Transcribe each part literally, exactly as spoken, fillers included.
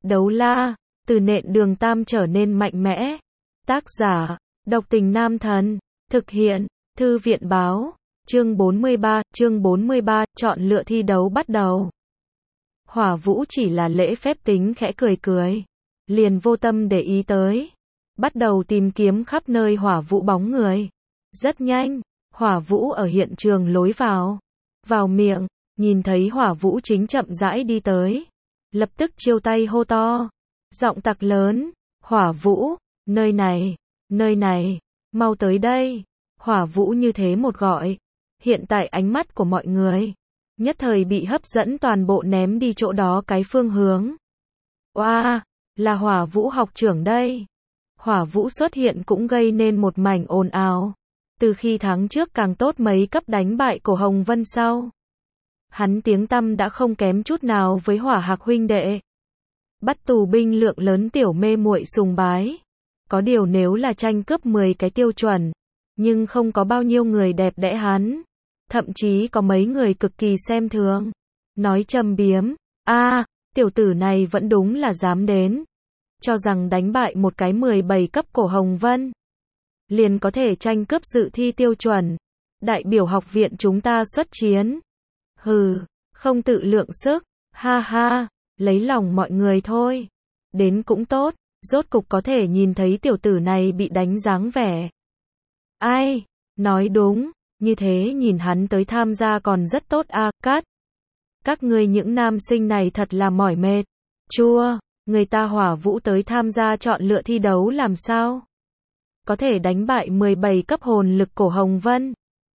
Đấu la, từ nện đường tam trở nên mạnh mẽ. Tác giả, độc tình nam thần. Thực hiện, thư viện báo. Chương bốn mươi ba, chương bốn mươi ba, chọn lựa thi đấu bắt đầu. Hỏa Vũ chỉ là lễ phép tính khẽ cười cười. Liền vô tâm để ý tới. Bắt đầu tìm kiếm khắp nơi Hỏa Vũ bóng người. Rất nhanh, Hỏa Vũ ở hiện trường lối vào. Vào miệng, nhìn thấy Hỏa Vũ chính chậm rãi đi tới. Lập tức chiêu tay hô to. Giọng tặc lớn. Hỏa Vũ, nơi này, nơi này, mau tới đây. Hỏa Vũ như thế một gọi. Hiện tại ánh mắt của mọi người nhất thời bị hấp dẫn, toàn bộ ném đi chỗ đó cái phương hướng. Oa, là Hỏa Vũ học trưởng đây. Hỏa Vũ xuất hiện cũng gây nên một mảnh ồn ào. Từ khi tháng trước càng tốt mấy cấp đánh bại Cổ Hồng Vân sau, hắn tiếng tăm đã không kém chút nào với Hỏa Hạc huynh đệ. Bắt tù binh lượng lớn, tiểu mê muội sùng bái. Có điều nếu là tranh cướp mười cái tiêu chuẩn, nhưng không có bao nhiêu người đẹp đẽ hắn. Thậm chí có mấy người cực kỳ xem thường. Nói châm biếm. a à, tiểu tử này vẫn đúng là dám đến. Cho rằng đánh bại một cái mười bảy cấp Cổ Hồng Vân liền có thể tranh cướp dự thi tiêu chuẩn. Đại biểu học viện chúng ta xuất chiến. Hừ, không tự lượng sức. Ha ha, lấy lòng mọi người thôi. Đến cũng tốt, rốt cục có thể nhìn thấy tiểu tử này bị đánh dáng vẻ. Ai, nói đúng. Như thế nhìn hắn tới tham gia còn rất tốt a. À, cát. Các ngươi những nam sinh này thật là mỏi mệt. Chua, người ta Hỏa Vũ tới tham gia chọn lựa thi đấu làm sao có thể đánh bại mười bảy cấp hồn lực Cổ Hồng Vân.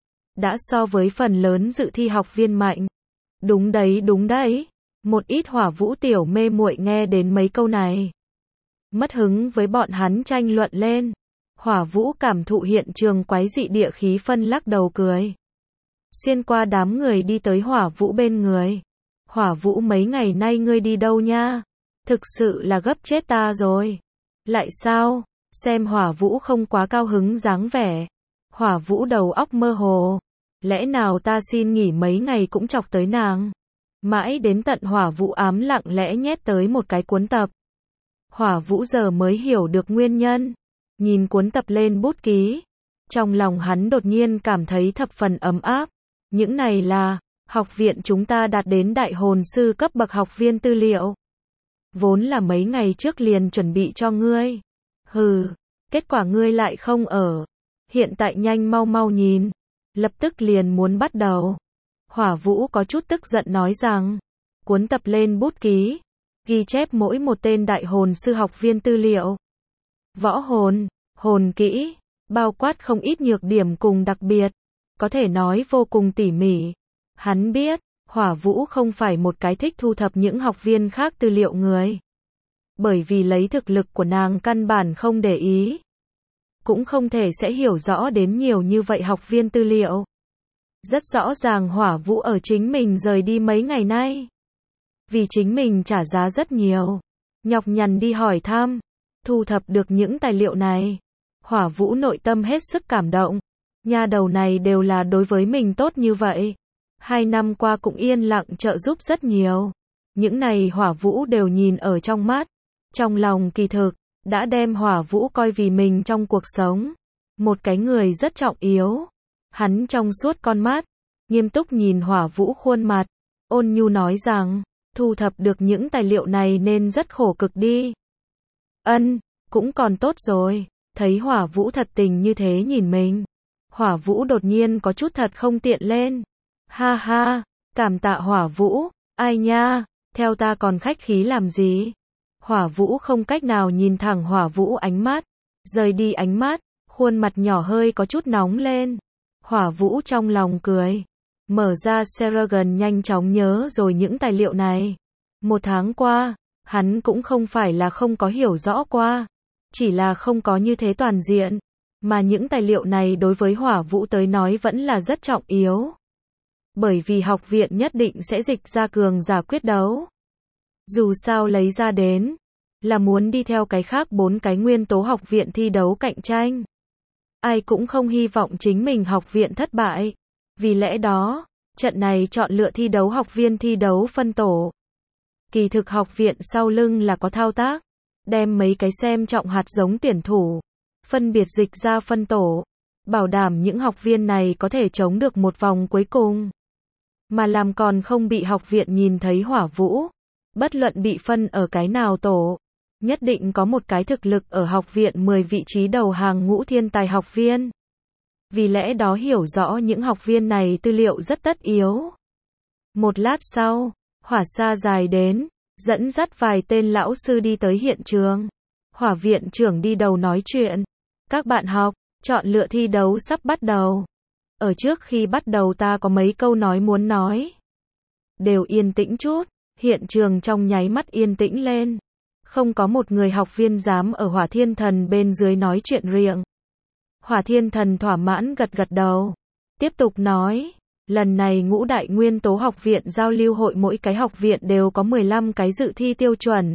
Đã so với phần lớn dự thi học viên mạnh. Đúng đấy, đúng đấy. Một ít Hỏa Vũ tiểu mê muội nghe đến mấy câu này, mất hứng với bọn hắn tranh luận lên. Hỏa Vũ cảm thụ hiện trường quái dị địa khí phân, lắc đầu cười. Xuyên qua đám người đi tới Hỏa Vũ bên người. Hỏa Vũ, mấy ngày nay ngươi đi đâu nha? Thực sự là gấp chết ta rồi. Lại sao? Xem Hỏa Vũ không quá cao hứng dáng vẻ. Hỏa Vũ đầu óc mơ hồ. Lẽ nào ta xin nghỉ mấy ngày cũng chọc tới nàng? Mãi đến tận Hỏa Vũ ám lặng lẽ nhét tới một cái cuốn tập. Hỏa Vũ giờ mới hiểu được nguyên nhân. Nhìn cuốn tập lên bút ký. Trong lòng hắn đột nhiên cảm thấy thập phần ấm áp. Những này là học viện chúng ta đạt đến đại hồn sư cấp bậc học viên tư liệu. Vốn là mấy ngày trước liền chuẩn bị cho ngươi. Hừ, kết quả ngươi lại không ở. Hiện tại nhanh mau mau nhìn. Lập tức liền muốn bắt đầu. Hỏa Vũ có chút tức giận nói rằng. Cuốn tập lên bút ký. Ghi chép mỗi một tên đại hồn sư học viên tư liệu. Võ hồn, hồn kỹ, bao quát không ít nhược điểm cùng đặc biệt. Có thể nói vô cùng tỉ mỉ. Hắn biết, Hỏa Vũ không phải một cái thích thu thập những học viên khác tư liệu người. Bởi vì lấy thực lực của nàng căn bản không để ý. Cũng không thể sẽ hiểu rõ đến nhiều như vậy học viên tư liệu. Rất rõ ràng Hỏa Vũ ở chính mình rời đi mấy ngày nay. Vì chính mình trả giá rất nhiều. Nhọc nhằn đi hỏi thăm. Thu thập được những tài liệu này. Hỏa Vũ nội tâm hết sức cảm động. Nha đầu này đều là đối với mình tốt như vậy. Hai năm qua cũng yên lặng trợ giúp rất nhiều. Những này Hỏa Vũ đều nhìn ở trong mắt. Trong lòng kỳ thực, đã đem Hỏa Vũ coi vì mình trong cuộc sống. Một cái người rất trọng yếu. Hắn trong suốt con mắt, nghiêm túc nhìn Hỏa Vũ khuôn mặt. Ôn nhu nói rằng, thu thập được những tài liệu này nên rất khổ cực đi. Ân, cũng còn tốt rồi. Thấy Hỏa Vũ thật tình như thế nhìn mình. Hỏa Vũ đột nhiên có chút thật không tiện lên. Ha ha, cảm tạ Hỏa Vũ. Ai nha, theo ta còn khách khí làm gì? Hỏa Vũ không cách nào nhìn thẳng Hỏa Vũ ánh mắt. Rời đi ánh mắt, khuôn mặt nhỏ hơi có chút nóng lên. Hỏa Vũ trong lòng cười. Mở ra Seragon nhanh chóng nhớ rồi những tài liệu này. Một tháng qua, hắn cũng không phải là không có hiểu rõ qua. Chỉ là không có như thế toàn diện. Mà những tài liệu này đối với Hỏa Vũ tới nói vẫn là rất trọng yếu. Bởi vì học viện nhất định sẽ dịch ra cường giả quyết đấu. Dù sao lấy ra đến, là muốn đi theo cái khác bốn cái nguyên tố học viện thi đấu cạnh tranh. Ai cũng không hy vọng chính mình học viện thất bại. Vì lẽ đó, trận này chọn lựa thi đấu học viên thi đấu phân tổ. Kỳ thực học viện sau lưng là có thao tác, đem mấy cái xem trọng hạt giống tuyển thủ, phân biệt dịch ra phân tổ, bảo đảm những học viên này có thể chống được một vòng cuối cùng. Mà làm còn không bị học viện nhìn thấy Hỏa Vũ, bất luận bị phân ở cái nào tổ, nhất định có một cái thực lực ở học viện mười vị trí đầu hàng ngũ thiên tài học viên. Vì lẽ đó hiểu rõ những học viên này tư liệu rất tất yếu. Một lát sau, Hỏa Sa dài đến, dẫn dắt vài tên lão sư đi tới hiện trường. Hỏa viện trưởng đi đầu nói chuyện. Các bạn học, chọn lựa thi đấu sắp bắt đầu. Ở trước khi bắt đầu ta có mấy câu nói muốn nói. Đều yên tĩnh chút, hiện trường trong nháy mắt yên tĩnh lên. Không có một người học viên dám ở Hỏa Thiên Thần bên dưới nói chuyện riệng. Hỏa Thiên Thần thỏa mãn gật gật đầu. Tiếp tục nói, lần này ngũ đại nguyên tố học viện giao lưu hội mỗi cái học viện đều có mười lăm cái dự thi tiêu chuẩn.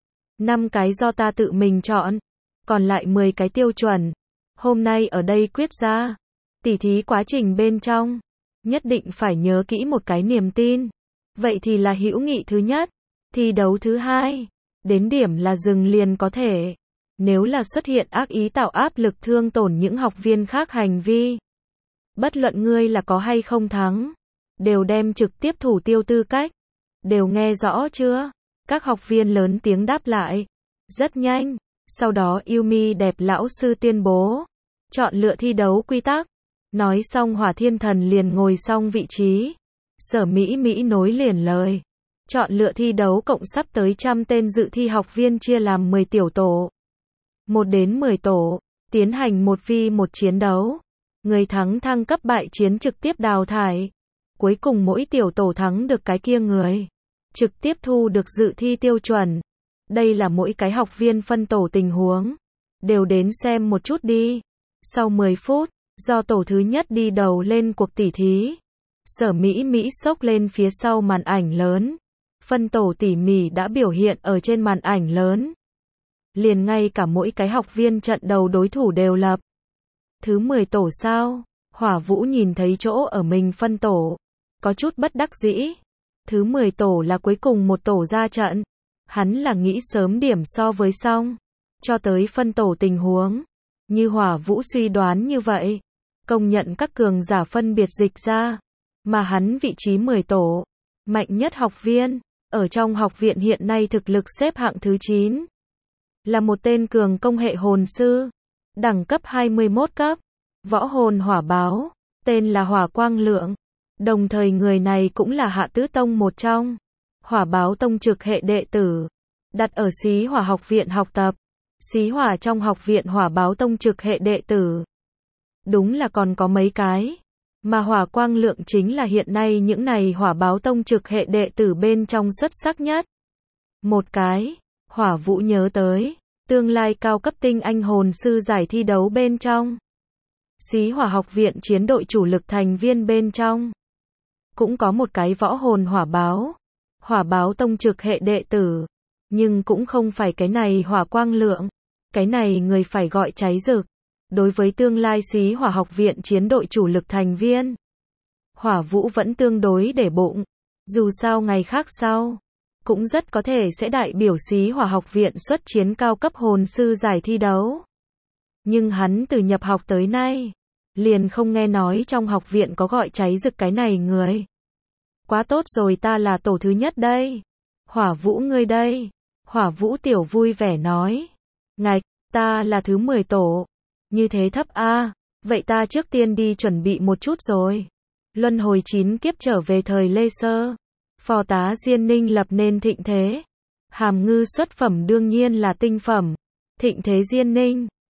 năm cái do ta tự mình chọn, còn lại mười cái tiêu chuẩn. Hôm nay ở đây quyết ra, tỉ thí quá trình bên trong, nhất định phải nhớ kỹ một cái niềm tin. Vậy thì là hữu nghị thứ nhất, thi đấu thứ hai, đến điểm là dừng liền có thể. Nếu là xuất hiện ác ý tạo áp lực thương tổn những học viên khác hành vi, bất luận ngươi là có hay không thắng, đều đem trực tiếp thủ tiêu tư cách. Đều nghe rõ chưa? Các học viên lớn tiếng đáp lại. Rất nhanh. Sau đó Yumi đẹp lão sư tuyên bố. Chọn lựa thi đấu quy tắc. Nói xong Hỏa Thiên Thần liền ngồi xong vị trí. Sở Mỹ Mỹ nối liền lời. Chọn lựa thi đấu cộng sắp tới trăm tên dự thi học viên chia làm mười tiểu tổ. một đến mười tổ. Tiến hành một vi một chiến đấu. Người thắng thăng cấp bại chiến trực tiếp đào thải. Cuối cùng mỗi tiểu tổ thắng được cái kia người trực tiếp thu được dự thi tiêu chuẩn. Đây là mỗi cái học viên phân tổ tình huống. Đều đến xem một chút đi. Sau mười phút, do tổ thứ nhất đi đầu lên cuộc tỉ thí. Sở Mỹ Mỹ xốc lên phía sau màn ảnh lớn. Phân tổ tỉ mỉ đã biểu hiện ở trên màn ảnh lớn. Liền ngay cả mỗi cái học viên trận đầu đối thủ đều lập. Thứ mười tổ sao? Hỏa Vũ nhìn thấy chỗ ở mình phân tổ. Có chút bất đắc dĩ. Thứ mười tổ là cuối cùng một tổ ra trận. Hắn là nghĩ sớm điểm so với xong. Cho tới phân tổ tình huống. Như Hỏa Vũ suy đoán như vậy. Công nhận các cường giả phân biệt dịch ra. Mà hắn vị trí mười tổ. Mạnh nhất học viên. Ở trong học viện hiện nay thực lực xếp hạng thứ chín. Là một tên cường công hệ hồn sư. Đẳng cấp hai mươi mốt cấp. Võ hồn hỏa báo. Tên là Hỏa Quang Lượng. Đồng thời người này cũng là Hạ Tứ Tông một trong. Hỏa báo tông trực hệ đệ tử. Đặt ở Xí Hỏa học viện học tập. Xí Hỏa trong học viện Hỏa báo tông trực hệ đệ tử. Đúng là còn có mấy cái. Mà Hỏa Quang Lượng chính là hiện nay những này Hỏa báo tông trực hệ đệ tử bên trong xuất sắc nhất. Một cái. Hỏa Vũ nhớ tới. Tương lai cao cấp tinh anh hồn sư giải thi đấu bên trong. Xí Hỏa học viện chiến đội chủ lực thành viên bên trong. Cũng có một cái võ hồn hỏa báo. Hỏa báo tông trực hệ đệ tử. Nhưng cũng không phải cái này Hỏa Quang Lượng. Cái này người phải gọi cháy rực. Đối với tương lai Xí Hỏa học viện chiến đội chủ lực thành viên, Hỏa Vũ vẫn tương đối để bụng. Dù sao ngày khác sau, cũng rất có thể sẽ đại biểu Xí Hỏa học viện xuất chiến cao cấp hồn sư giải thi đấu. Nhưng hắn từ nhập học tới nay, liền không nghe nói trong học viện có gọi cháy rực cái này người. Quá tốt rồi, ta là tổ thứ nhất đây. Hỏa Vũ ngươi đây. Hỏa Vũ tiểu vui vẻ nói. Ngạch, ta là thứ mười tổ. Như thế thấp a, à, vậy ta trước tiên đi chuẩn bị một chút rồi. Luân hồi chín kiếp trở về thời Lê Sơ. Phò tá Diên Ninh lập nên thịnh thế. Hàm ngư xuất phẩm đương nhiên là tinh phẩm. Thịnh thế Diên Ninh,